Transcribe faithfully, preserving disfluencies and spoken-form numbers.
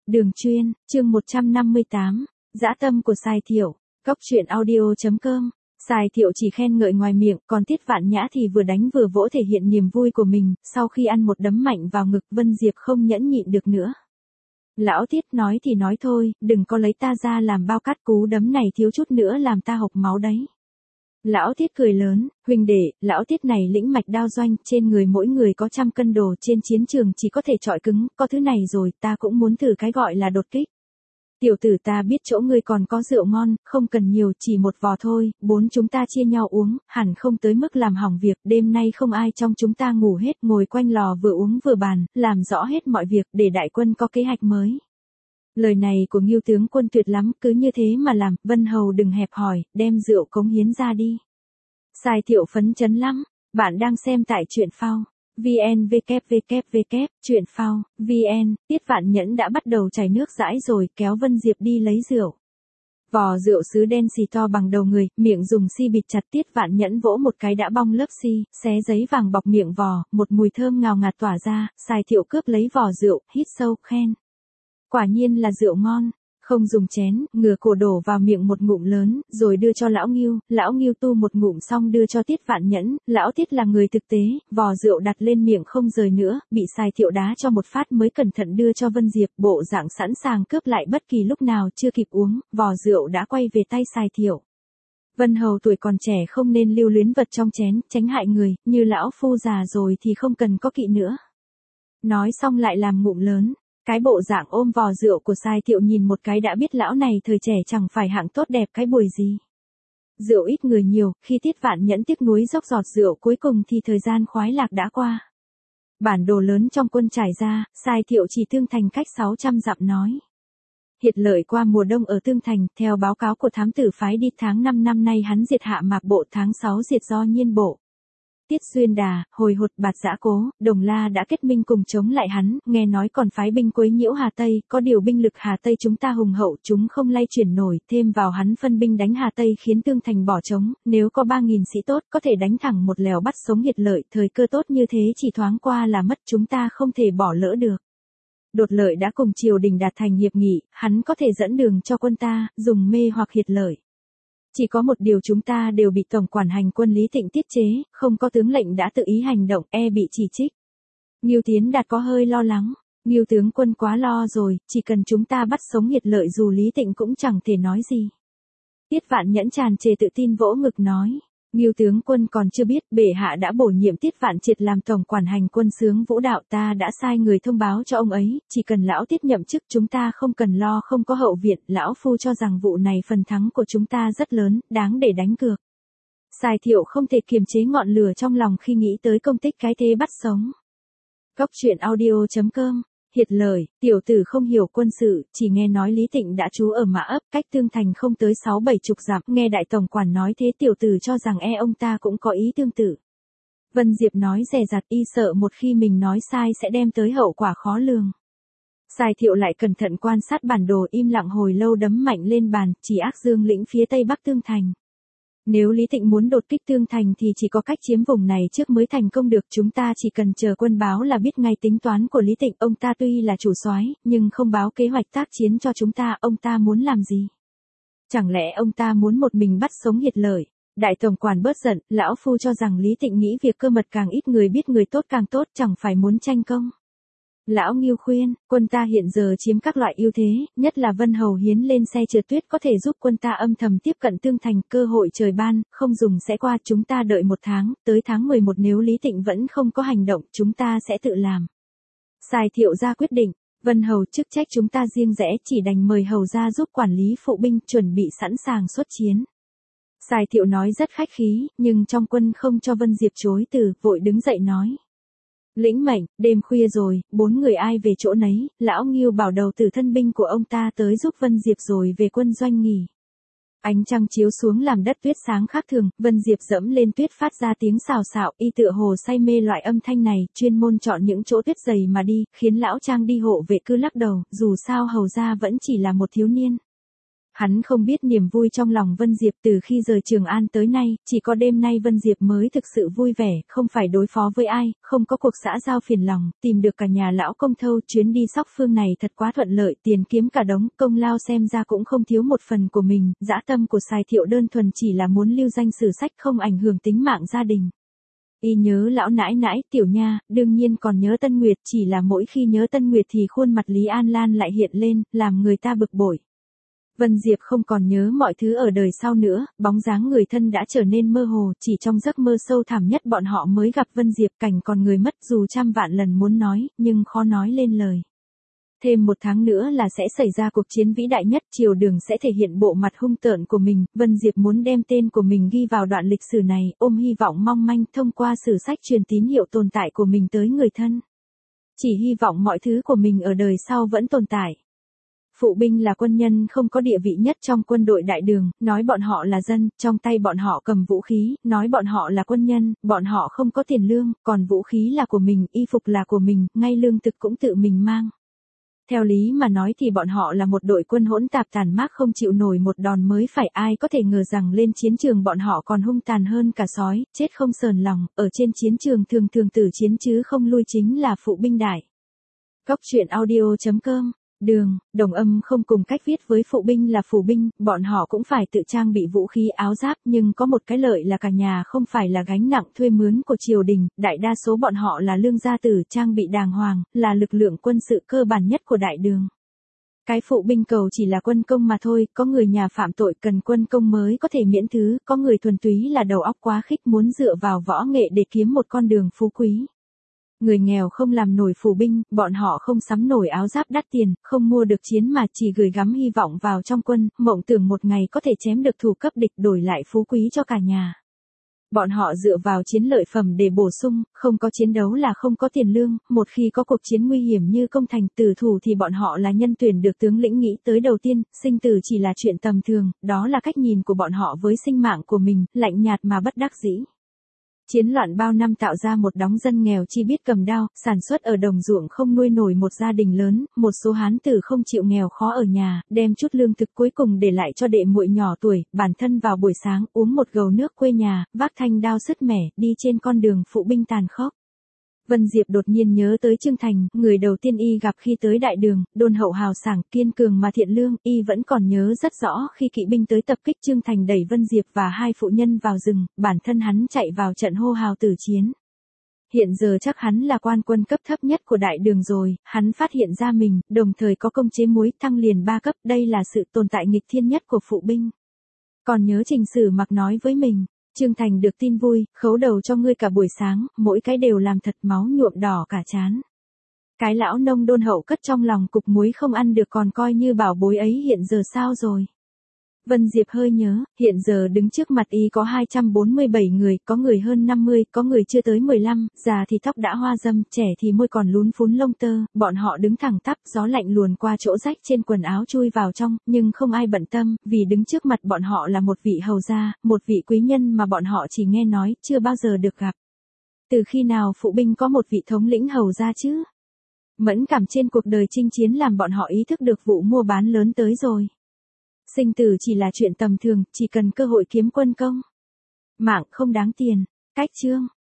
Đường chuyên, chương một trăm năm mươi tám, dã tâm của Sài Thiệu, cóc truyện audio.com. Sài Thiệu chỉ khen ngợi ngoài miệng, còn Tiết Vạn Nhã thì vừa đánh vừa vỗ thể hiện niềm vui của mình, sau khi ăn một đấm mạnh vào ngực Vân Diệp không nhẫn nhịn được nữa. Lão Tiết nói thì nói thôi, đừng có lấy ta ra làm bao cát, cú đấm này thiếu chút nữa làm ta hộc máu đấy. Lão Tiết cười lớn, huynh đệ, lão Tiết này lĩnh mạch đao doanh, trên người mỗi người có trăm cân đồ, trên chiến trường chỉ có thể chọi cứng, có thứ này rồi, ta cũng muốn thử cái gọi là đột kích. Tiểu tử, ta biết chỗ ngươi còn có rượu ngon, không cần nhiều, chỉ một vò thôi, bốn chúng ta chia nhau uống, hẳn không tới mức làm hỏng việc, đêm nay không ai trong chúng ta ngủ hết, ngồi quanh lò vừa uống vừa bàn, làm rõ hết mọi việc, để đại quân có kế hoạch mới. Lời này của Ngưu tướng quân tuyệt lắm, cứ như thế mà làm, Vân Hầu đừng hẹp hòi, đem rượu cống hiến ra đi. Sài Thiệu phấn chấn lắm, bạn đang xem tại truyện phao. vn www truyện phao vn. Tiết Vạn Nhẫn đã bắt đầu chảy nước dãi rồi, kéo Vân Diệp đi lấy rượu. Vò rượu sứ đen xì to bằng đầu người, miệng dùng xi bịt chặt, Tiết Vạn Nhẫn vỗ một cái đã bong lớp xi, xé giấy vàng bọc miệng vò, một mùi thơm ngào ngạt tỏa ra, Sài Thiệu cướp lấy vò rượu, hít sâu, khen. Quả nhiên là rượu ngon. Không dùng chén, ngửa cổ đổ vào miệng một ngụm lớn, rồi đưa cho lão Ngưu, lão Ngưu tu một ngụm xong đưa cho Tiết Vạn Nhẫn, lão Tiết là người thực tế, vò rượu đặt lên miệng không rời nữa, bị Sài Thiệu đá cho một phát mới cẩn thận đưa cho Vân Diệp, bộ dạng sẵn sàng cướp lại bất kỳ lúc nào chưa kịp uống, vò rượu đã quay về tay Sài Thiệu. Vân Hầu tuổi còn trẻ không nên lưu luyến vật trong chén, tránh hại người, như lão phu già rồi thì không cần có kỵ nữa. Nói xong lại làm ngụm lớn. Cái bộ dạng ôm vò rượu của Sài Thiệu nhìn một cái đã biết lão này thời trẻ chẳng phải hạng tốt đẹp cái buổi gì. Rượu ít người nhiều, khi Tiết Vạn Nhẫn tiếc nuối dốc giọt rượu cuối cùng thì thời gian khoái lạc đã qua. Bản đồ lớn trong quân trải ra, Sài Thiệu chỉ Tương Thành cách sáu trăm dặm nói. Hiệt Lợi qua mùa đông ở Tương Thành, theo báo cáo của thám tử phái đi tháng năm năm nay hắn diệt Hạ Mạc bộ, tháng sáu diệt Do Nhiên bộ. Tiết Xuyên Đà, Hồi Hột, Bạt Giã Cố, Đồng La đã kết minh cùng chống lại hắn, nghe nói còn phái binh quấy nhiễu Hà Tây, có điều binh lực Hà Tây chúng ta hùng hậu, chúng không lay chuyển nổi, thêm vào hắn phân binh đánh Hà Tây khiến Tương Thành bỏ trống, nếu có ba nghìn sĩ tốt, có thể đánh thẳng một lèo bắt sống Hiệt Lợi, thời cơ tốt như thế chỉ thoáng qua là mất, chúng ta không thể bỏ lỡ được. Đột Lợi đã cùng triều đình đạt thành hiệp nghị, hắn có thể dẫn đường cho quân ta, dùng mê hoặc Hiệt Lợi. Chỉ có một điều chúng ta đều bị tổng quản hành quân Lý Tịnh tiết chế, không có tướng lệnh đã tự ý hành động, e bị chỉ trích. Ngưu Tiến Đạt có hơi lo lắng, Ngưu tướng quân quá lo rồi, chỉ cần chúng ta bắt sống Hiệt Lợi dù Lý Tịnh cũng chẳng thể nói gì. Tiết Vạn Nhẫn tràn trề tự tin vỗ ngực nói, Ngưu tướng quân còn chưa biết, bệ hạ đã bổ nhiệm Tiết Vạn Triệt làm tổng quản hành quân xướng vũ đạo, ta đã sai người thông báo cho ông ấy, chỉ cần lão Tiết nhậm chức chúng ta không cần lo không có hậu viện, lão phu cho rằng vụ này phần thắng của chúng ta rất lớn, đáng để đánh cược. Sài Thiệu không thể kiềm chế ngọn lửa trong lòng khi nghĩ tới công tích cái thế bắt sống. Cóc truyện audio.com. Hiệt Lợi, tiểu tử không hiểu quân sự, chỉ nghe nói Lý Tịnh đã trú ở Mã Ấp, cách Tương Thành không tới sáu bảy chục dặm, nghe đại tổng quản nói thế tiểu tử cho rằng e ông ta cũng có ý tương tự. Vân Diệp nói dè dặt, y sợ một khi mình nói sai sẽ đem tới hậu quả khó lường. Sài Thiệu lại cẩn thận quan sát bản đồ, im lặng hồi lâu đấm mạnh lên bàn, chỉ Ác Dương lĩnh phía tây bắc Tương Thành. Nếu Lý Tịnh muốn đột kích Tương Thành thì chỉ có cách chiếm vùng này trước mới thành công được, chúng ta chỉ cần chờ quân báo là biết ngay tính toán của Lý Tịnh, ông ta tuy là chủ soái, nhưng không báo kế hoạch tác chiến cho chúng ta, ông ta muốn làm gì? Chẳng lẽ ông ta muốn một mình bắt sống Hiệt Lợi? Đại tổng quản bớt giận, lão phu cho rằng Lý Tịnh nghĩ việc cơ mật càng ít người biết người tốt càng tốt, chẳng phải muốn tranh công. Lão Ngưu khuyên, quân ta hiện giờ chiếm các loại ưu thế, nhất là Vân Hầu hiến lên xe trượt tuyết có thể giúp quân ta âm thầm tiếp cận Tương Thành, cơ hội trời ban, không dùng sẽ qua, chúng ta đợi một tháng, tới tháng mười một nếu Lý Tịnh vẫn không có hành động, chúng ta sẽ tự làm. Sài Thiệu ra quyết định, Vân Hầu chức trách chúng ta riêng rẽ, chỉ đành mời Hầu ra giúp quản lý phụ binh, chuẩn bị sẵn sàng xuất chiến. Sài Thiệu nói rất khách khí, nhưng trong quân không cho Vân Diệp chối từ, vội đứng dậy nói. Lĩnh mệnh, đêm khuya rồi, bốn người ai về chỗ nấy, lão Ngưu bảo đầu tử thân binh của ông ta tới giúp Vân Diệp rồi về quân doanh nghỉ. Ánh trăng chiếu xuống làm đất tuyết sáng khác thường, Vân Diệp dẫm lên tuyết phát ra tiếng xào xạo, y tựa hồ say mê loại âm thanh này, chuyên môn chọn những chỗ tuyết dày mà đi, khiến lão Trang đi hộ vệ cứ lắc đầu, dù sao Hầu ra vẫn chỉ là một thiếu niên. Hắn không biết niềm vui trong lòng Vân Diệp từ khi rời Trường An tới nay, chỉ có đêm nay Vân Diệp mới thực sự vui vẻ, không phải đối phó với ai, không có cuộc xã giao phiền lòng, tìm được cả nhà lão công thâu, chuyến đi Sóc Phương này thật quá thuận lợi, tiền kiếm cả đống, công lao xem ra cũng không thiếu một phần của mình, dã tâm của Sài Thiệu đơn thuần chỉ là muốn lưu danh sử sách không ảnh hưởng tính mạng gia đình. Y nhớ lão nãi nãi, Tiểu Nha, đương nhiên còn nhớ Tân Nguyệt, chỉ là mỗi khi nhớ Tân Nguyệt thì khuôn mặt Lý An Lan lại hiện lên, làm người ta bực bội. Vân Diệp không còn nhớ mọi thứ ở đời sau nữa, bóng dáng người thân đã trở nên mơ hồ, chỉ trong giấc mơ sâu thẳm nhất bọn họ mới gặp Vân Diệp, cảnh còn người mất dù trăm vạn lần muốn nói, nhưng khó nói lên lời. Thêm một tháng nữa là sẽ xảy ra cuộc chiến vĩ đại nhất, Triều Đường sẽ thể hiện bộ mặt hung tợn của mình, Vân Diệp muốn đem tên của mình ghi vào đoạn lịch sử này, ôm hy vọng mong manh thông qua sử sách truyền tín hiệu tồn tại của mình tới người thân. Chỉ hy vọng mọi thứ của mình ở đời sau vẫn tồn tại. Phụ binh là quân nhân không có địa vị nhất trong quân đội Đại Đường, nói bọn họ là dân, trong tay bọn họ cầm vũ khí, nói bọn họ là quân nhân, bọn họ không có tiền lương, còn vũ khí là của mình, y phục là của mình, ngay lương thực cũng tự mình mang. Theo lý mà nói thì bọn họ là một đội quân hỗn tạp tàn mác không chịu nổi một đòn mới phải, ai có thể ngờ rằng lên chiến trường bọn họ còn hung tàn hơn cả sói, chết không sờn lòng, ở trên chiến trường thường thường tử chiến chứ không lui chính là phụ binh đại. Cóc truyện audio chấm com. Đường, Đồng Âm không cùng cách viết với phụ binh là phù binh, bọn họ cũng phải tự trang bị vũ khí áo giáp, nhưng có một cái lợi là cả nhà không phải là gánh nặng thuê mướn của triều đình, đại đa số bọn họ là lương gia tử, trang bị đàng hoàng, là lực lượng quân sự cơ bản nhất của Đại Đường. Cái phụ binh cầu chỉ là quân công mà thôi, có người nhà phạm tội cần quân công mới có thể miễn thứ, có người thuần túy là đầu óc quá khích muốn dựa vào võ nghệ để kiếm một con đường phú quý. Người nghèo không làm nổi phù binh, bọn họ không sắm nổi áo giáp đắt tiền, không mua được chiến mà chỉ gửi gắm hy vọng vào trong quân, mộng tưởng một ngày có thể chém được thủ cấp địch đổi lại phú quý cho cả nhà. Bọn họ dựa vào chiến lợi phẩm để bổ sung, không có chiến đấu là không có tiền lương, một khi có cuộc chiến nguy hiểm như công thành tử thủ thì bọn họ là nhân tuyển được tướng lĩnh nghĩ tới đầu tiên, sinh tử chỉ là chuyện tầm thường, đó là cách nhìn của bọn họ với sinh mạng của mình, lạnh nhạt mà bất đắc dĩ. Chiến loạn bao năm tạo ra một đống dân nghèo chi biết cầm đao, sản xuất ở đồng ruộng không nuôi nổi một gia đình lớn, một số hán tử không chịu nghèo khó ở nhà, đem chút lương thực cuối cùng để lại cho đệ muội nhỏ tuổi, bản thân vào buổi sáng uống một gầu nước quê nhà, vác thanh đao sứt mẻ, đi trên con đường phụ binh tàn khốc. Vân Diệp đột nhiên nhớ tới Trương Thành, người đầu tiên y gặp khi tới Đại Đường, đôn hậu hào sảng, kiên cường mà thiện lương, y vẫn còn nhớ rất rõ khi kỵ binh tới tập kích Trương Thành đẩy Vân Diệp và hai phụ nhân vào rừng, bản thân hắn chạy vào trận hô hào tử chiến. Hiện giờ chắc hắn là quan quân cấp thấp nhất của Đại Đường rồi, hắn phát hiện ra mình, đồng thời có công chế muối thăng liền ba cấp, đây là sự tồn tại nghịch thiên nhất của phụ binh. Còn nhớ Trình Sử Mặc nói với mình, Trương Thành được tin vui, khấu đầu cho ngươi cả buổi sáng, mỗi cái đều làm thật máu nhuộm đỏ cả trán. Cái lão nông đôn hậu cất trong lòng cục muối không ăn được còn coi như bảo bối ấy hiện giờ sao rồi. Vân Diệp hơi nhớ, hiện giờ đứng trước mặt y có hai trăm bốn mươi bảy người, có người hơn năm mươi, có người chưa tới mười lăm, già thì tóc đã hoa râm, trẻ thì môi còn lún phún lông tơ, bọn họ đứng thẳng tắp, gió lạnh luồn qua chỗ rách trên quần áo chui vào trong, nhưng không ai bận tâm, vì đứng trước mặt bọn họ là một vị hầu gia, một vị quý nhân mà bọn họ chỉ nghe nói, chưa bao giờ được gặp. Từ khi nào phụ binh có một vị thống lĩnh hầu gia chứ? Mẫn cảm trên cuộc đời chinh chiến làm bọn họ ý thức được vụ mua bán lớn tới rồi. Sinh tử chỉ là chuyện tầm thường, chỉ cần cơ hội kiếm quân công. Mạng không đáng tiền. Cách chương.